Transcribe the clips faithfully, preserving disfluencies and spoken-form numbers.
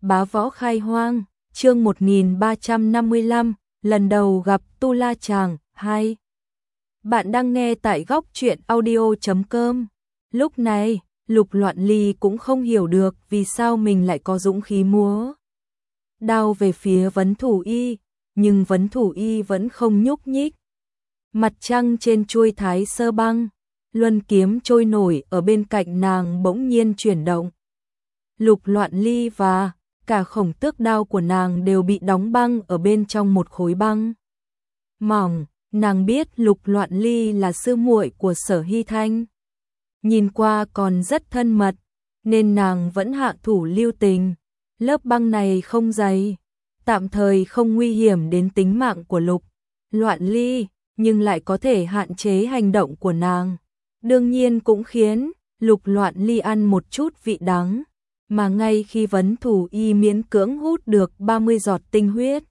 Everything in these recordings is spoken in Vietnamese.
Bá Võ Khai Hoang, chương một nghìn ba trăm năm mươi lăm, lần đầu gặp Tu La Chàng, hai. Bạn đang nghe tại góc truyện audio chấm com. Lúc này, Lục Loạn Ly cũng không hiểu được vì sao mình lại có dũng khí múa đao về phía Vấn Thủ Y, nhưng Vấn Thủ Y vẫn không nhúc nhích. Mặt trăng trên chuôi Thái Sơ Băng, luân kiếm trôi nổi ở bên cạnh nàng bỗng nhiên chuyển động. Lục Loạn Ly và cả khổng tước đao của nàng đều bị đóng băng ở bên trong một khối băng mỏng. Nàng biết Lục Loạn Ly là sư muội của Sở Hy Thanh, nhìn qua còn rất thân mật, nên nàng vẫn hạ thủ lưu tình. Lớp băng này không dày, tạm thời không nguy hiểm đến tính mạng của Lục Loạn Ly, nhưng lại có thể hạn chế hành động của nàng. Đương nhiên cũng khiến Lục Loạn Ly ăn một chút vị đắng, mà ngay khi Vấn Thủ Y miễn cưỡng hút được ba mươi giọt tinh huyết,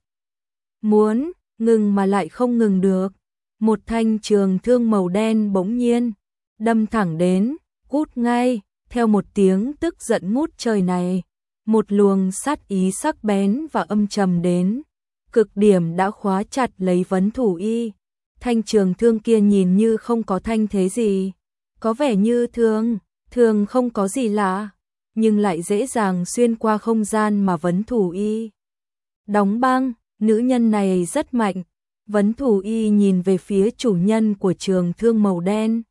muốn ngừng mà lại không ngừng được, một thanh trường thương màu đen bỗng nhiên đâm thẳng đến, cút ngay, theo một tiếng tức giận ngút trời này, một luồng sát ý sắc bén và âm trầm đến cực điểm đã khóa chặt lấy Vấn Thủ Y. Thanh trường thương kia nhìn như không có thanh thế gì, có vẻ như thường, thường không có gì lạ, nhưng lại dễ dàng xuyên qua không gian mà Vấn Thủ Y đóng băng. Nữ nhân này rất mạnh. Vấn Thủ Y nhìn về phía chủ nhân của trường thương màu đen.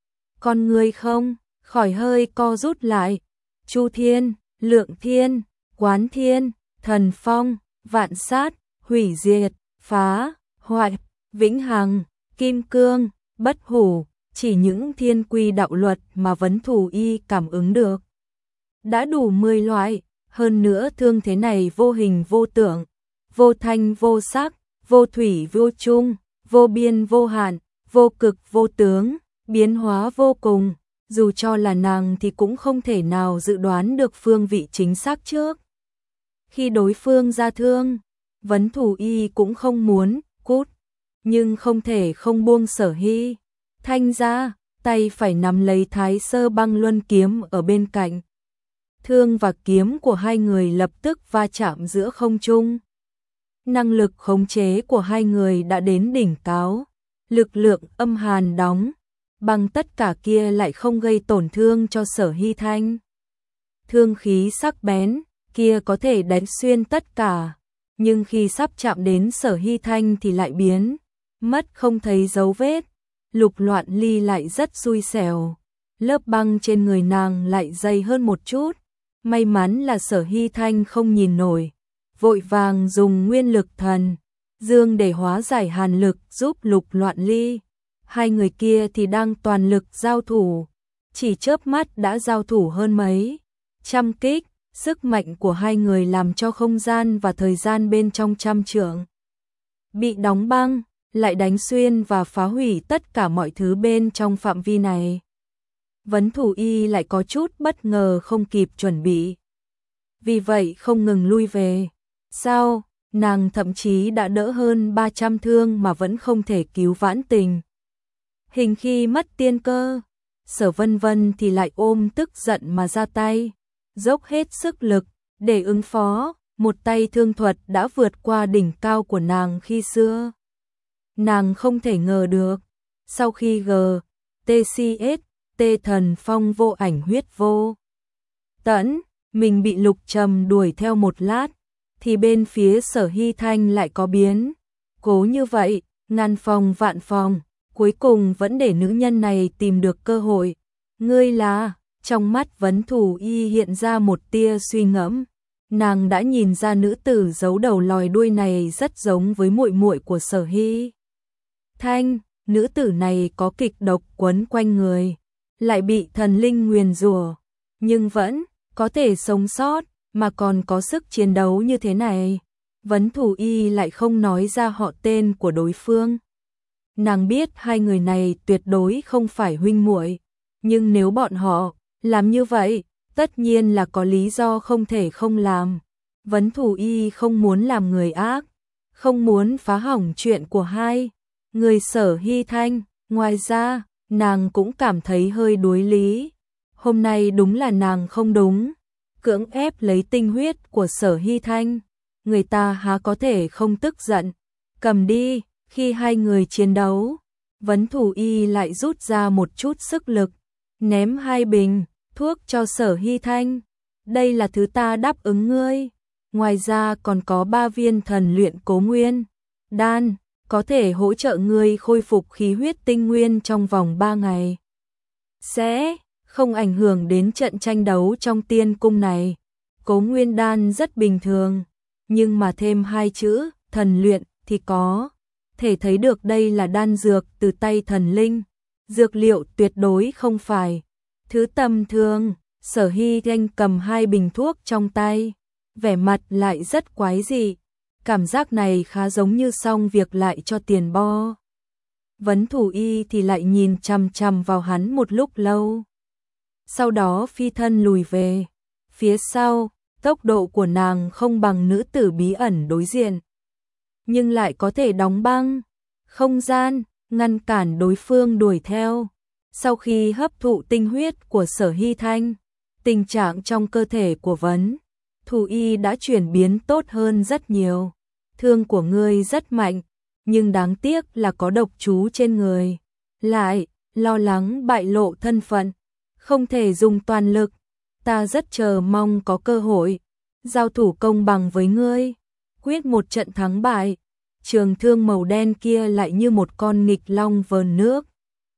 Con người không khỏi hơi co rút lại. Chu Thiên, Lượng Thiên, Quán Thiên, Thần Phong, Vạn Sát, Hủy Diệt, Phá, Hoại, Vĩnh Hằng, Kim Cương, Bất Hủ, chỉ những thiên quy đạo luật mà Vấn Thủ Y cảm ứng được đã đủ mười loại, hơn nữa thương thế này vô hình vô tưởng, vô thanh vô sắc, vô thủy vô chung, vô biên vô hạn, vô cực vô tướng, biến hóa vô cùng, dù cho là nàng thì cũng không thể nào dự đoán được phương vị chính xác trước. Khi đối phương ra thương, Vấn Thủ Y cũng không muốn cút, nhưng không thể không buông Sở Hy Thanh ra, tay phải nắm lấy Thái Sơ Băng luân kiếm ở bên cạnh. Thương và kiếm của hai người lập tức va chạm giữa không trung. Năng lực khống chế của hai người đã đến đỉnh cao, lực lượng âm hàn đóng bằng tất cả kia lại không gây tổn thương cho Sở Hy Thanh. Thương khí sắc bén kia có thể đánh xuyên tất cả, nhưng khi sắp chạm đến Sở Hy Thanh thì lại biến mất không thấy dấu vết. Lục Loạn Ly lại rất xui xẻo, lớp băng trên người nàng lại dày hơn một chút. May mắn là Sở Hy Thanh không nhìn nổi, vội vàng dùng nguyên lực thần dương để hóa giải hàn lực giúp Lục Loạn Ly. Hai người kia thì đang toàn lực giao thủ, chỉ chớp mắt đã giao thủ hơn mấy trăm kích. Sức mạnh của hai người làm cho không gian và thời gian bên trong trăm trượng bị đóng băng, lại đánh xuyên và phá hủy tất cả mọi thứ bên trong phạm vi này. Vấn Thủ Y lại có chút bất ngờ không kịp chuẩn bị, vì vậy không ngừng lui về. Sao, nàng thậm chí đã đỡ hơn ba trăm thương mà vẫn không thể cứu vãn tình hình khi mất tiên cơ. Sở Vân Vân thì lại ôm tức giận mà ra tay, dốc hết sức lực để ứng phó. Một tay thương thuật đã vượt qua đỉnh cao của nàng khi xưa. Nàng không thể ngờ được, sau khi G T C S T Thần Phong vô ảnh huyết vô tẫn, mình bị Lục Trầm đuổi theo một lát, thì bên phía Sở Hy Thanh lại có biến cố như vậy, ngàn phòng vạn phòng, cuối cùng vẫn để nữ nhân này tìm được cơ hội. Ngươi là? Trong mắt Vấn Thủ Y hiện ra một tia suy ngẫm. Nàng đã nhìn ra nữ tử giấu đầu lòi đuôi này rất giống với muội muội của Sở Hy Thanh. Nữ tử này có kịch độc quấn quanh người, lại bị thần linh nguyền rủa, nhưng vẫn có thể sống sót, mà còn có sức chiến đấu như thế này. Vấn Thủ Y lại không nói ra họ tên của đối phương. Nàng biết hai người này tuyệt đối không phải huynh muội, nhưng nếu bọn họ làm như vậy, tất nhiên là có lý do không thể không làm. Vấn Thủ Y không muốn làm người ác, không muốn phá hỏng chuyện của hai người Sở Hy Thanh. Ngoài ra, nàng cũng cảm thấy hơi đuối lý. Hôm nay đúng là nàng không đúng. cưỡng ép lấy tinh huyết của Sở Hy Thanh, người ta há có thể không tức giận. Cầm đi. Khi hai người chiến đấu, Vấn Thủ Y lại rút ra một chút sức lực, ném hai bình thuốc cho Sở Hy Thanh. Đây là thứ ta đáp ứng ngươi. Ngoài ra còn có ba viên thần luyện cố nguyên đan, có thể hỗ trợ ngươi khôi phục khí huyết tinh nguyên trong vòng ba ngày. Sẽ không ảnh hưởng đến trận tranh đấu trong tiên cung này. Cố nguyên đan rất bình thường, nhưng mà thêm hai chữ thần luyện thì có thể thấy được đây là đan dược từ tay thần linh. Dược liệu tuyệt đối không phải thứ tầm thường. Sở Hy Thanh cầm hai bình thuốc trong tay, vẻ mặt lại rất quái dị. Cảm giác này khá giống như xong việc lại cho tiền bo. Vấn Thủ Y thì lại nhìn chằm chằm vào hắn một lúc lâu. Sau đó phi thân lùi về. Phía sau, tốc độ của nàng không bằng nữ tử bí ẩn đối diện, nhưng lại có thể đóng băng không gian, ngăn cản đối phương đuổi theo. Sau khi hấp thụ tinh huyết của Sở Hy Thanh, tình trạng trong cơ thể của Vấn Thủ Y đã chuyển biến tốt hơn rất nhiều. Thương của ngươi rất mạnh, nhưng đáng tiếc là có độc chú trên người. Lại lo lắng bại lộ thân phận, không thể dùng toàn lực. Ta rất chờ mong có cơ hội giao thủ công bằng với ngươi, quyết một trận thắng bại. Trường thương màu đen kia lại như một con nghịch long vờn nước,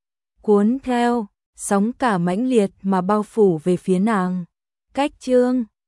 cuốn theo sóng cả mãnh liệt mà bao phủ về phía nàng. Cách chương